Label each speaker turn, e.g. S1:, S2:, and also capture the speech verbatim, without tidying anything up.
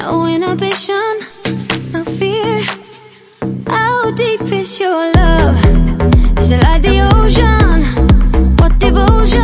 S1: No inhibition, no fear. How deep is your love? Is it like the ocean? What devotion?